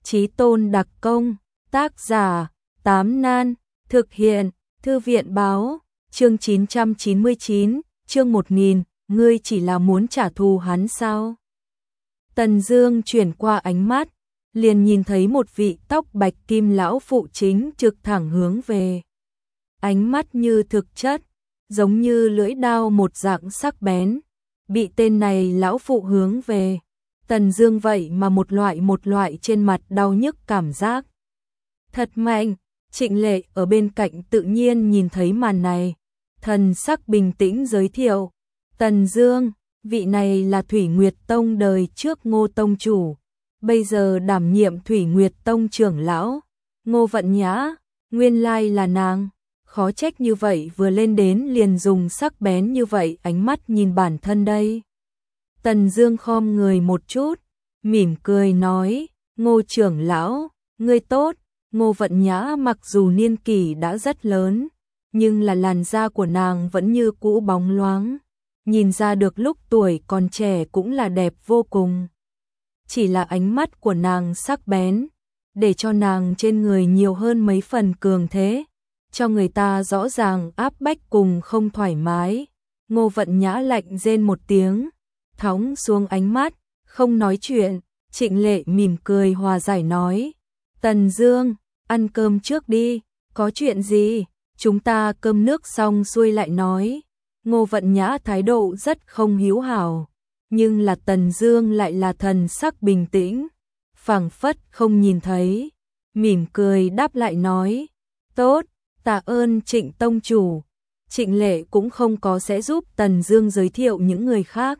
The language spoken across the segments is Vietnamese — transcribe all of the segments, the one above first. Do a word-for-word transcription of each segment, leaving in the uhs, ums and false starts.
Chí tôn đặc công, tác giả, Tám Nan, thực hiện, Thư viện báo, chương chín trăm chín mươi chín, chương một nghìn, ngươi chỉ là muốn trả thù hắn sao? Tần Dương chuyển qua ánh mắt, liền nhìn thấy một vị tóc bạch kim lão phụ chính trực thẳng hướng về. Ánh mắt như thực chất, giống như lưỡi dao một dạng sắc bén, bị tên này lão phụ hướng về. Tần Dương vậy mà một loại một loại trên mặt đau nhức cảm giác. Thật mạnh, Trịnh Lệ ở bên cạnh tự nhiên nhìn thấy màn này, thần sắc bình tĩnh giới thiệu, Tần Dương, vị này là Thủy Nguyệt Tông đời trước Ngô tông chủ, bây giờ đảm nhiệm Thủy Nguyệt Tông trưởng lão, Ngô Vận Nhã, nguyên lai là nàng, khó trách như vậy vừa lên đến liền dùng sắc bén như vậy ánh mắt nhìn bản thân đây. Tần Dương khom người một chút, mỉm cười nói, Ngô trưởng lão, ngươi tốt. Ngô Vận Nhã mặc dù niên kỷ đã rất lớn, nhưng là làn da của nàng vẫn như cũ bóng loáng, nhìn ra được lúc tuổi còn trẻ cũng là đẹp vô cùng. Chỉ là ánh mắt của nàng sắc bén, để cho nàng trên người nhiều hơn mấy phần cường thế, cho người ta rõ ràng áp bách cùng không thoải mái. Ngô Vận Nhã lạnh rên một tiếng, thõng xuống ánh mắt, không nói chuyện. Trịnh Lệ mỉm cười hòa giải nói, Tần Dương, ăn cơm trước đi, có chuyện gì, chúng ta cơm nước xong xuôi lại nói. Ngô Vận Nhã thái độ rất không hiếu hảo, nhưng là Tần Dương lại là thần sắc bình tĩnh, phảng phất không nhìn thấy, mỉm cười đáp lại nói, tốt, tạ ơn Trịnh tông chủ. Trịnh Lệ cũng không có sẽ giúp Tần Dương giới thiệu những người khác.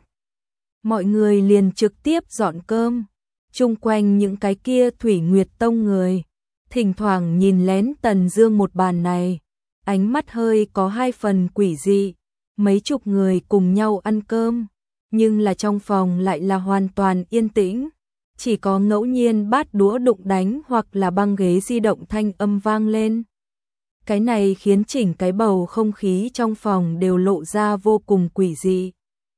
Mọi người liền trực tiếp dọn cơm, chung quanh những cái kia Thủy Nguyệt Tông người, thỉnh thoảng nhìn lén Tần Dương một bàn này, ánh mắt hơi có hai phần quỷ dị. Mấy chục người cùng nhau ăn cơm, nhưng là trong phòng lại là hoàn toàn yên tĩnh, chỉ có ngẫu nhiên bát đũa đụng đánh hoặc là băng ghế di động thanh âm vang lên. Cái này khiến chỉnh cái bầu không khí trong phòng đều lộ ra vô cùng quỷ dị.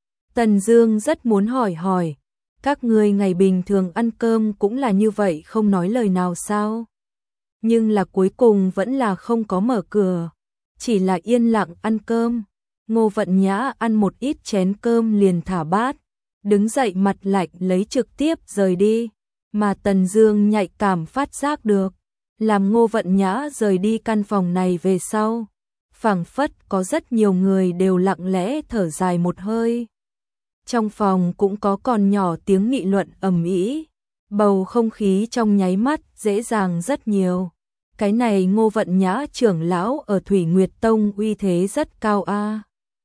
Tần Dương rất muốn hỏi hỏi, các ngươi ngày bình thường ăn cơm cũng là như vậy không nói lời nào sao? Nhưng là cuối cùng vẫn là không có mở cửa, chỉ là yên lặng ăn cơm. Ngô Vận Nhã ăn một ít chén cơm liền thả bát, đứng dậy mặt lạnh lấy trực tiếp rời đi, mà Tần Dương nhạy cảm phát giác được, làm Ngô Vận Nhã rời đi căn phòng này về sau, phảng phất có rất nhiều người đều lặng lẽ thở dài một hơi. Trong phòng cũng có còn nhỏ tiếng nghị luận ầm ĩ, bầu không khí trong nháy mắt dễ dàng rất nhiều. Cái này Ngô Vận Nhã trưởng lão ở Thủy Nguyệt Tông uy thế rất cao a. À.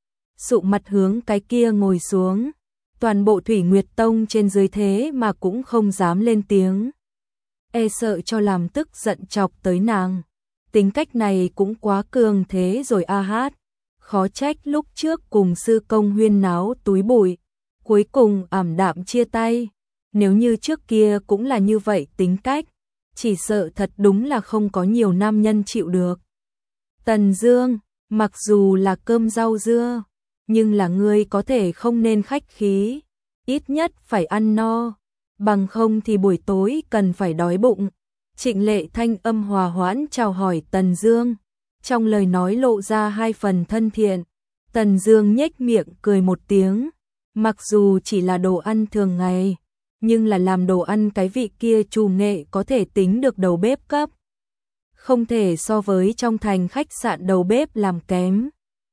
Sụ mặt hướng cái kia ngồi xuống, toàn bộ Thủy Nguyệt Tông trên dưới thế mà cũng không dám lên tiếng. E sợ cho làm tức giận chọc tới nàng. Tính cách này cũng quá cường thế rồi a hát. Khó trách lúc trước cùng sư công huyên náo túi bụi, cuối cùng ảm đạm chia tay. Nếu như trước kia cũng là như vậy tính cách, chỉ sợ thật đúng là không có nhiều nam nhân chịu được. Tần Dương, mặc dù là cơm rau dưa, nhưng là ngươi có thể không nên khách khí, ít nhất phải ăn no, bằng không thì buổi tối cần phải đói bụng. Trịnh Lệ thanh âm hòa hoãn chào hỏi Tần Dương, trong lời nói lộ ra hai phần thân thiện. Tần Dương nhếch miệng cười một tiếng, mặc dù chỉ là đồ ăn thường ngày, nhưng là làm đồ ăn cái vị kia chủ nghệ có thể tính được đầu bếp cấp, không thể so với trong thành khách sạn đầu bếp làm kém.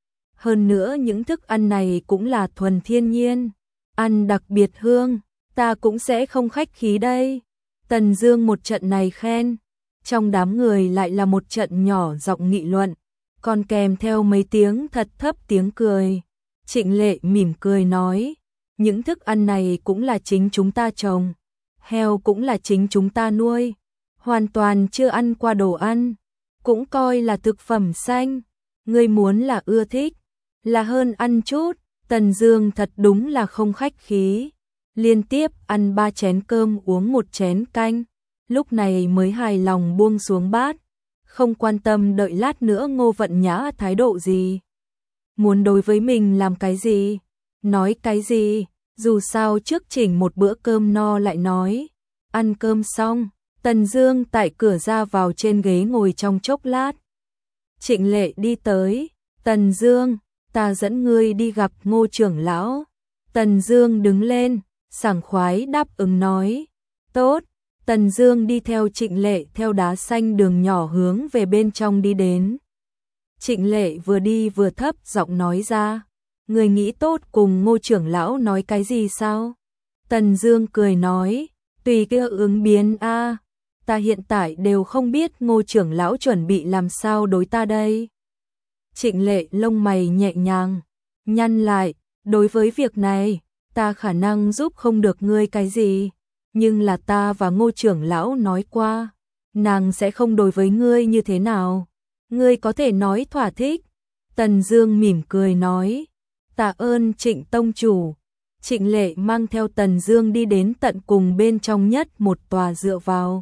Hơn nữa những thức ăn này cũng là thuần thiên nhiên, ăn đặc biệt hương, ta cũng sẽ không khách khí đây. Tần Dương một trận này khen, trong đám người lại là một trận nhỏ giọng nghị luận, còn kèm theo mấy tiếng thật thấp tiếng cười. Trịnh Lệ mỉm cười nói, những thức ăn này cũng là chính chúng ta trồng, heo cũng là chính chúng ta nuôi, hoàn toàn chưa ăn qua đồ ăn, cũng coi là thực phẩm xanh, ngươi muốn là ưa thích, là hơn ăn chút. Tần Dương thật đúng là không khách khí, liên tiếp ăn ba chén cơm uống một chén canh, lúc này mới hài lòng buông xuống bát, không quan tâm đợi lát nữa Ngô Vận Nhã thái độ gì, muốn đối với mình làm cái gì, nói cái gì, dù sao trước chỉnh một bữa cơm no lại nói. Ăn cơm xong, Tần Dương tại cửa ra vào trên ghế ngồi trong chốc lát. Trịnh Lệ đi tới, Tần Dương, ta dẫn ngươi đi gặp Ngô trưởng lão. Tần Dương đứng lên, sảng khoái đáp ứng nói, tốt. Tần Dương đi theo Trịnh Lệ theo đá xanh đường nhỏ hướng về bên trong đi đến. Trịnh Lệ vừa đi vừa thấp giọng nói ra, người nghĩ tốt cùng Ngô trưởng lão nói cái gì sao? Tần Dương cười nói, tùy kia ứng biến a, ta hiện tại đều không biết Ngô trưởng lão chuẩn bị làm sao đối ta đây. Trịnh Lệ lông mày nhẹ nhàng nhăn lại, đối với việc này, ta khả năng giúp không được ngươi cái gì, nhưng là ta và Ngô trưởng lão nói qua, nàng sẽ không đối với ngươi như thế nào, ngươi có thể nói thỏa thích. Tần Dương mỉm cười nói, tạ ơn Trịnh tông chủ. Trịnh Lệ mang theo Tần Dương đi đến tận cùng bên trong nhất một tòa dựa vào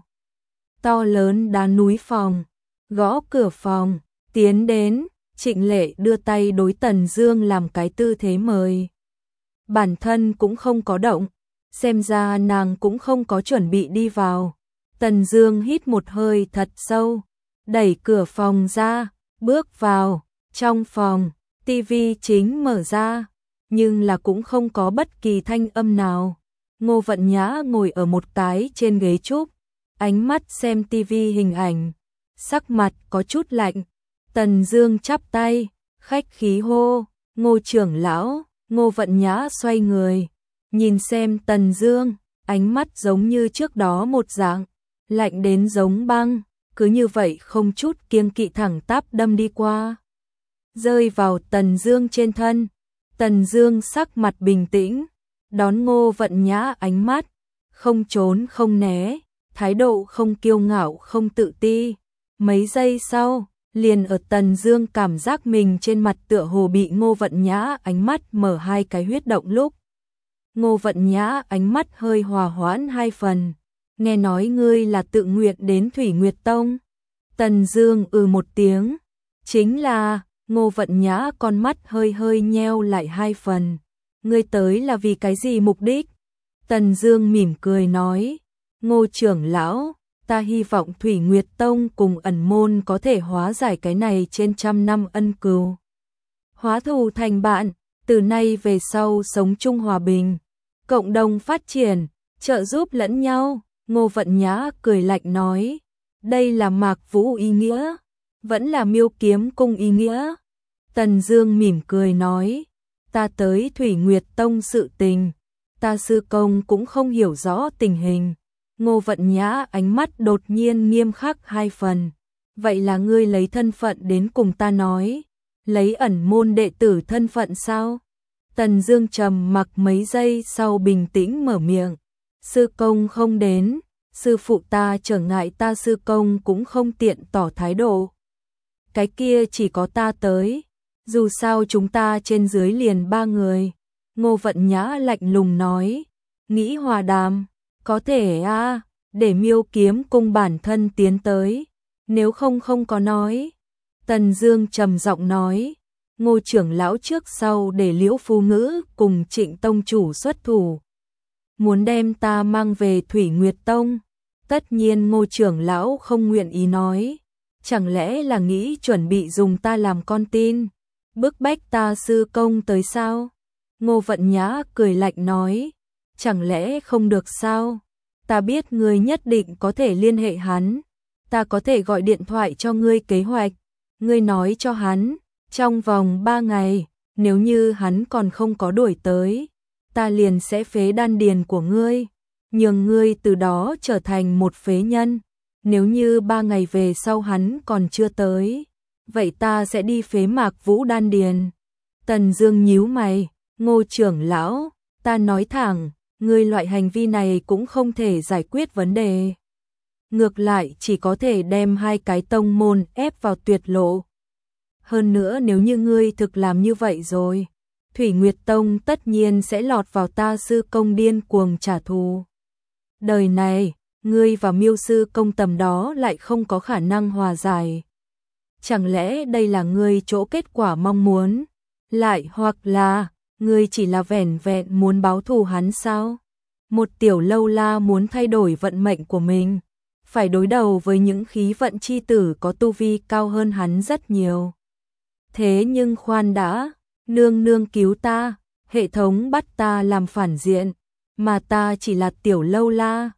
to lớn đá núi phòng, gõ cửa phòng, tiến đến, Trịnh Lệ đưa tay đối Tần Dương làm cái tư thế mời. Bản thân cũng không có động, xem ra nàng cũng không có chuẩn bị đi vào. Tần Dương hít một hơi thật sâu, đẩy cửa phòng ra, bước vào, trong phòng, tivi chính mở ra, nhưng là cũng không có bất kỳ thanh âm nào. Ngô Vận Nhã ngồi ở một cái trên ghế trúc, ánh mắt xem tivi hình ảnh, sắc mặt có chút lạnh. Tần Dương chắp tay, khách khí hô, Ngô trưởng lão. Ngô Vận Nhã xoay người, nhìn xem Tần Dương, ánh mắt giống như trước đó một dạng, lạnh đến giống băng, cứ như vậy không chút kiêng kỵ thẳng tắp đâm đi qua, rơi vào Tần Dương trên thân. Tần Dương sắc mặt bình tĩnh, đón Ngô Vận Nhã ánh mắt, không trốn không né, thái độ không kiêu ngạo không tự ti. Mấy giây sau, liền ở Tần Dương cảm giác mình trên mặt tựa hồ bị Ngô Vận Nhã ánh mắt mở hai cái huyết động lúc. Ngô Vận Nhã ánh mắt hơi hòa hoãn hai phần, nghe nói ngươi là tự nguyện đến Thủy Nguyệt Tông. Tần Dương ừ một tiếng, chính là. Ngô Vận Nhã con mắt hơi hơi nheo lại hai phần, ngươi tới là vì cái gì mục đích? Tần Dương mỉm cười nói, Ngô trưởng lão, ta hy vọng Thủy Nguyệt Tông cùng ẩn môn có thể hóa giải cái này trên trăm năm ân cừu, hóa thù thành bạn, từ nay về sau sống chung hòa bình, cộng đồng phát triển, trợ giúp lẫn nhau. Ngô Vận Nhã cười lạnh nói, đây là Mạc Vũ ý nghĩa, vẫn là Miêu Kiếm Cung ý nghĩa? Tần Dương mỉm cười nói, ta tới Thủy Nguyệt Tông sự tình, ta sư công cũng không hiểu rõ tình hình. Ngô Vận Nhã ánh mắt đột nhiên nghiêm khắc hai phần, vậy là ngươi lấy thân phận đến cùng ta nói, lấy ẩn môn đệ tử thân phận sao? Tần Dương trầm mặc mấy giây sau bình tĩnh mở miệng, sư công không đến, sư phụ ta trở ngại ta sư công cũng không tiện tỏ thái độ. Cái kia chỉ có ta tới, dù sao chúng ta trên dưới liền ba người. Ngô Vận Nhã lạnh lùng nói, nghĩ hòa đàm, có thể a, à, để Miêu Kiếm Cung bản thân tiến tới, nếu không không có nói. Tần Dương trầm giọng nói, Ngô trưởng lão trước sau để Liễu Phu Ngữ cùng Trịnh tông chủ xuất thủ, muốn đem ta mang về Thủy Nguyệt Tông. Tất nhiên Ngô trưởng lão không nguyện ý nói, chẳng lẽ là nghĩ chuẩn bị dùng ta làm con tin, bức bách ta sư công tới sao? Ngô Vận Nhã cười lạnh nói, chẳng lẽ không được sao? Ta biết ngươi nhất định có thể liên hệ hắn, ta có thể gọi điện thoại cho ngươi kế hoạch, ngươi nói cho hắn, trong vòng ba ngày, nếu như hắn còn không có đuổi tới, ta liền sẽ phế đan điền của ngươi, nhường ngươi từ đó trở thành một phế nhân. Nếu như ba ngày về sau hắn còn chưa tới, vậy ta sẽ đi phế Mạc Vũ đan điền. Tần Dương nhíu mày, Ngô trưởng lão, ta nói thẳng, ngươi loại hành vi này cũng không thể giải quyết vấn đề. Ngược lại chỉ có thể đem hai cái tông môn ép vào tuyệt lộ. Hơn nữa nếu như ngươi thực làm như vậy rồi, Thủy Nguyệt Tông tất nhiên sẽ lọt vào ta sư công điên cuồng trả thù. Đời này, ngươi và Miêu sư công tầm đó lại không có khả năng hòa giải. Chẳng lẽ đây là ngươi chỗ kết quả mong muốn? Lại hoặc là, ngươi chỉ là vẻn vẹn muốn báo thù hắn sao? Một tiểu lâu la muốn thay đổi vận mệnh của mình, phải đối đầu với những khí vận chi tử có tu vi cao hơn hắn rất nhiều. Thế nhưng khoan đã, nương nương cứu ta, hệ thống bắt ta làm phản diện, mà ta chỉ là tiểu lâu la,